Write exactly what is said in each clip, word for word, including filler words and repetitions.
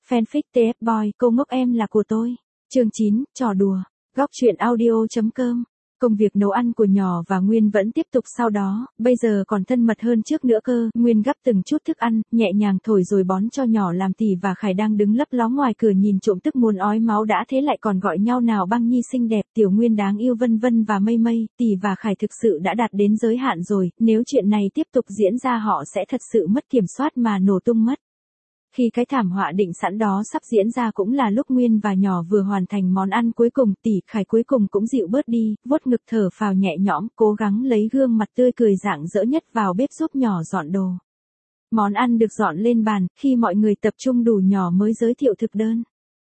Fanfic tê ép Boy, cô ngốc em là của tôi. Chương chín, trò đùa. Góc truyện audio.com. Công việc nấu ăn của Nhỏ và Nguyên vẫn tiếp tục sau đó, bây giờ còn thân mật hơn trước nữa cơ. Nguyên gắp từng chút thức ăn, nhẹ nhàng thổi rồi bón cho Nhỏ làm. Tỷ và Khải đang đứng lấp ló ngoài cửa nhìn trộm tức muốn ói máu đã thế lại còn gọi nhau nào băng nhi xinh đẹp, tiểu Nguyên đáng yêu vân vân và mây mây. Tỷ và Khải thực sự đã đạt đến giới hạn rồi, nếu chuyện này tiếp tục diễn ra họ sẽ thật sự mất kiểm soát mà nổ tung mất. Khi cái thảm họa định sẵn đó sắp diễn ra cũng là lúc Nguyên và Nhỏ vừa hoàn thành món ăn cuối cùng. Tỷ Khải cuối cùng cũng dịu bớt đi, vuốt ngực thở phào nhẹ nhõm, cố gắng lấy gương mặt tươi cười rạng rỡ nhất vào bếp giúp Nhỏ dọn đồ. Món ăn được dọn lên bàn, khi mọi người tập trung đủ Nhỏ mới giới thiệu thực đơn.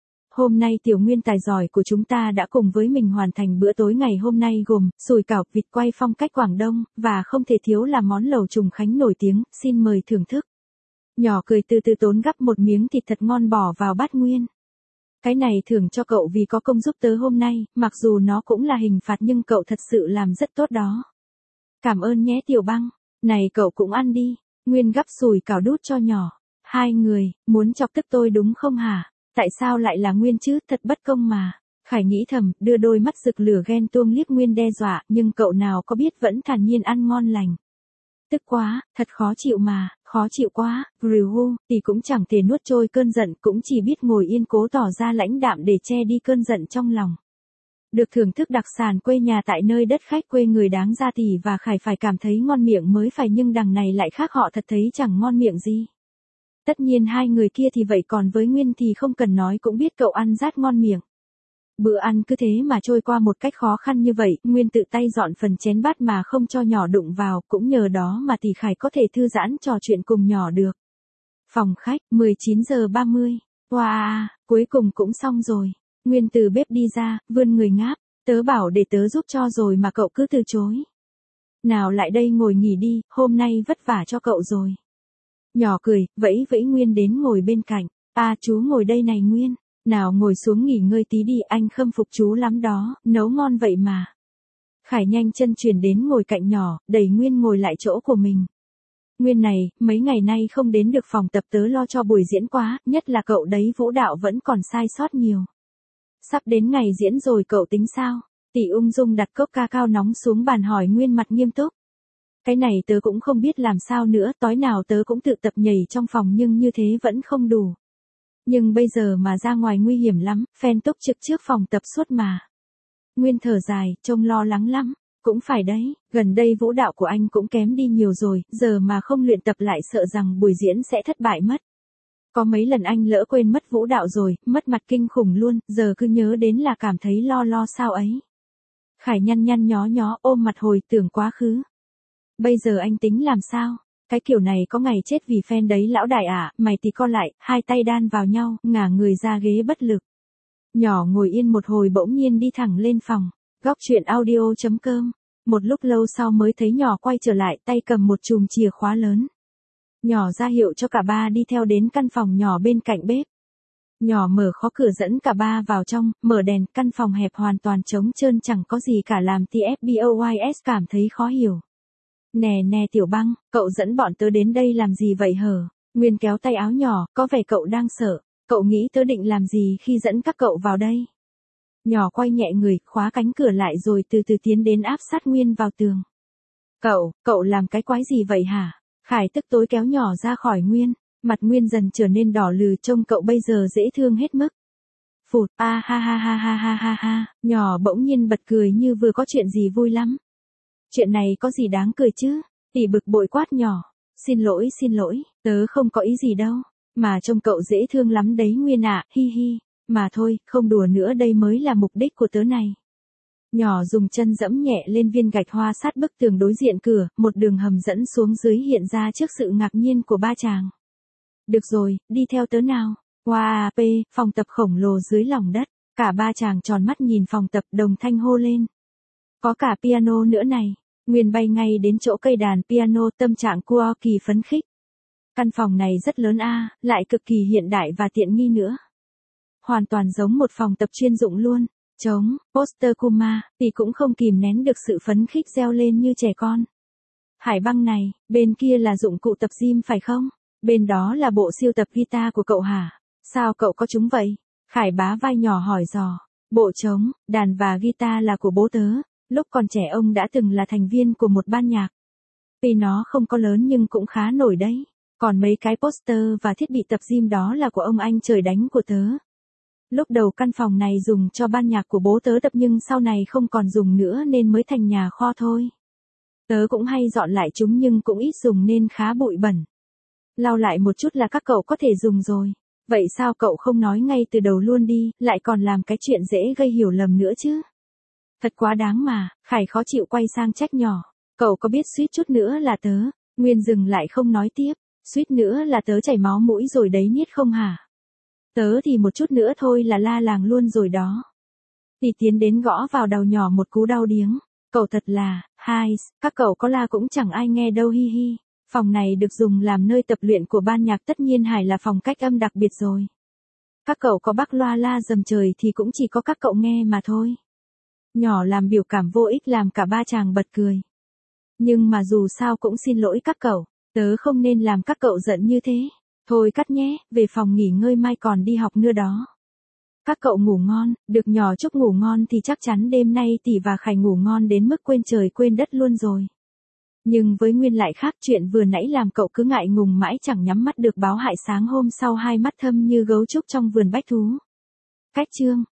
Hôm nay tiểu Nguyên tài giỏi của chúng ta đã cùng với mình hoàn thành bữa tối ngày hôm nay gồm sủi cảo, vịt quay phong cách Quảng Đông, và không thể thiếu là món lẩu trùng khánh nổi tiếng, xin mời thưởng thức. Nhỏ cười từ từ tốn gắp một miếng thịt thật ngon bỏ vào bát Nguyên. Cái này thưởng cho cậu vì có công giúp tớ hôm nay, mặc dù nó cũng là hình phạt nhưng cậu thật sự làm rất tốt đó. Cảm ơn nhé Tiểu Băng, này cậu cũng ăn đi. Nguyên gắp sủi cảo đút cho Nhỏ. Hai người, muốn chọc tức tôi đúng không hả? Tại sao lại là Nguyên chứ, thật bất công mà. Khải nghĩ thầm, đưa đôi mắt rực lửa ghen tuông liếc Nguyên đe dọa, nhưng cậu nào có biết vẫn thản nhiên ăn ngon lành. Tức quá, thật khó chịu mà, khó chịu quá, Ryu, thì cũng chẳng thể nuốt trôi cơn giận, cũng chỉ biết ngồi yên cố tỏ ra lãnh đạm để che đi cơn giận trong lòng. Được thưởng thức đặc sản quê nhà tại nơi đất khách quê người đáng ra Tỷ và Khải phải cảm thấy ngon miệng mới phải, nhưng đằng này lại khác, họ thật thấy chẳng ngon miệng gì. Tất nhiên hai người kia thì vậy, còn với Nguyên thì không cần nói cũng biết cậu ăn rát ngon miệng. Bữa ăn cứ thế mà trôi qua một cách khó khăn như vậy, Nguyên tự tay dọn phần chén bát mà không cho Nhỏ đụng vào, cũng nhờ đó mà Tỷ Khải có thể thư giãn trò chuyện cùng Nhỏ được. Phòng khách, mười chín giờ ba mươi. Wow, cuối cùng cũng xong rồi. Nguyên từ bếp đi ra, vươn người ngáp, tớ bảo để tớ giúp cho rồi mà cậu cứ từ chối. Nào lại đây ngồi nghỉ đi, hôm nay vất vả cho cậu rồi. Nhỏ cười, vẫy vẫy Nguyên đến ngồi bên cạnh. À chú ngồi đây này Nguyên. Nào ngồi xuống nghỉ ngơi tí đi, anh khâm phục chú lắm đó, nấu ngon vậy mà. Khải nhanh chân chuyển đến ngồi cạnh Nhỏ, đẩy Nguyên ngồi lại chỗ của mình. Nguyên này, mấy ngày nay không đến được phòng tập, tớ lo cho buổi diễn quá, nhất là cậu đấy vũ đạo vẫn còn sai sót nhiều. Sắp đến ngày diễn rồi cậu tính sao? Tỷ ung dung đặt cốc ca cao nóng xuống bàn hỏi Nguyên mặt nghiêm túc. Cái này tớ cũng không biết làm sao nữa, tối nào tớ cũng tự tập nhảy trong phòng nhưng như thế vẫn không đủ. Nhưng bây giờ mà ra ngoài nguy hiểm lắm, fan túc trực trước phòng tập suốt mà. Nguyên thở dài, trông lo lắng lắm. Cũng phải đấy, gần đây vũ đạo của anh cũng kém đi nhiều rồi, giờ mà không luyện tập lại sợ rằng buổi diễn sẽ thất bại mất. Có mấy lần anh lỡ quên mất vũ đạo rồi, mất mặt kinh khủng luôn, giờ cứ nhớ đến là cảm thấy lo lo sao ấy. Khải nhăn nhăn nhó nhó ôm mặt hồi tưởng quá khứ. Bây giờ anh tính làm sao? Cái kiểu này có ngày chết vì fan đấy lão đại à, mày thì co lại, hai tay đan vào nhau, ngả người ra ghế bất lực. Nhỏ ngồi yên một hồi bỗng nhiên đi thẳng lên phòng. Góc truyện audio.com. Một lúc lâu sau mới thấy Nhỏ quay trở lại, tay cầm một chùm chìa khóa lớn. Nhỏ ra hiệu cho cả ba đi theo đến căn phòng nhỏ bên cạnh bếp. Nhỏ mở khóa cửa dẫn cả ba vào trong, mở đèn, căn phòng hẹp hoàn toàn trống trơn chẳng có gì cả làm tê ép Boys cảm thấy khó hiểu. Nè nè Tiểu Băng, cậu dẫn bọn tớ đến đây làm gì vậy hở? Nguyên kéo tay áo Nhỏ, có vẻ cậu đang sợ. Cậu nghĩ tớ định làm gì khi dẫn các cậu vào đây? Nhỏ quay nhẹ người, khóa cánh cửa lại rồi từ từ tiến đến áp sát Nguyên vào tường. Cậu, cậu làm cái quái gì vậy hả? Khải tức tối kéo Nhỏ ra khỏi Nguyên. Mặt Nguyên dần trở nên đỏ lừ, trông cậu bây giờ dễ thương hết mức. Phụt, a ha ha ha ha ha ha ha. Nhỏ bỗng nhiên bật cười như vừa có chuyện gì vui lắm. Chuyện này có gì đáng cười chứ? Tỷ bực bội quát Nhỏ. Xin lỗi xin lỗi, tớ không có ý gì đâu. Mà trông cậu dễ thương lắm đấy Nguyên ạ, hi hi. Mà thôi, không đùa nữa, đây mới là mục đích của tớ này. Nhỏ dùng chân dẫm nhẹ lên viên gạch hoa sát bức tường đối diện cửa, một đường hầm dẫn xuống dưới hiện ra trước sự ngạc nhiên của ba chàng. Được rồi, đi theo tớ nào. Wow, p, phòng tập khổng lồ dưới lòng đất. Cả ba chàng tròn mắt nhìn phòng tập đồng thanh hô lên. Có cả piano nữa này. Nguyên bay ngay đến chỗ cây đàn piano, tâm trạng cô kỳ phấn khích. Căn phòng này rất lớn a, lại cực kỳ hiện đại và tiện nghi nữa. Hoàn toàn giống một phòng tập chuyên dụng luôn. Trống, poster Kuma, thì cũng không kìm nén được sự phấn khích reo lên như trẻ con. Hải Băng này, bên kia là dụng cụ tập gym phải không? Bên đó là bộ siêu tập guitar của cậu hả? Sao cậu có chúng vậy? Khải bá vai nhỏ hỏi dò. Bộ trống, đàn và guitar là của bố tớ, lúc còn trẻ ông đã từng là thành viên của một ban nhạc. Tuy nó không có lớn nhưng cũng khá nổi đấy. Còn mấy cái poster và thiết bị tập gym đó là của ông anh trời đánh của tớ. Lúc đầu căn phòng này dùng cho ban nhạc của bố tớ tập nhưng sau này không còn dùng nữa nên mới thành nhà kho thôi. Tớ cũng hay dọn lại chúng nhưng cũng ít dùng nên khá bụi bẩn. Lau lại một chút là các cậu có thể dùng rồi. Vậy sao cậu không nói ngay từ đầu luôn đi, lại còn làm cái chuyện dễ gây hiểu lầm nữa chứ? Thật quá đáng mà, Khải khó chịu quay sang trách nhỏ. Cậu có biết suýt chút nữa là tớ, Nguyên dừng lại không nói tiếp, suýt nữa là tớ chảy máu mũi rồi đấy Niết không hả? Tớ thì một chút nữa thôi là la làng luôn rồi đó. Thì tiến đến gõ vào đầu nhỏ một cú đau điếng. Cậu thật là, hai, các cậu có la cũng chẳng ai nghe đâu hi hi. Phòng này được dùng làm nơi tập luyện của ban nhạc tất nhiên Hải là phòng cách âm đặc biệt rồi. Các cậu có bắc loa la dầm trời thì cũng chỉ có các cậu nghe mà thôi. Nhỏ làm biểu cảm vô ích làm cả ba chàng bật cười. Nhưng mà dù sao cũng xin lỗi các cậu, tớ không nên làm các cậu giận như thế. Thôi cắt nhé, về phòng nghỉ ngơi mai còn đi học nữa đó. Các cậu ngủ ngon, được nhỏ chúc ngủ ngon thì chắc chắn đêm nay Tỷ và Khải ngủ ngon đến mức quên trời quên đất luôn rồi. Nhưng với Nguyên lại khác, chuyện vừa nãy làm cậu cứ ngại ngùng mãi chẳng nhắm mắt được báo hại sáng hôm sau hai mắt thâm như gấu trúc trong vườn bách thú. Cách chương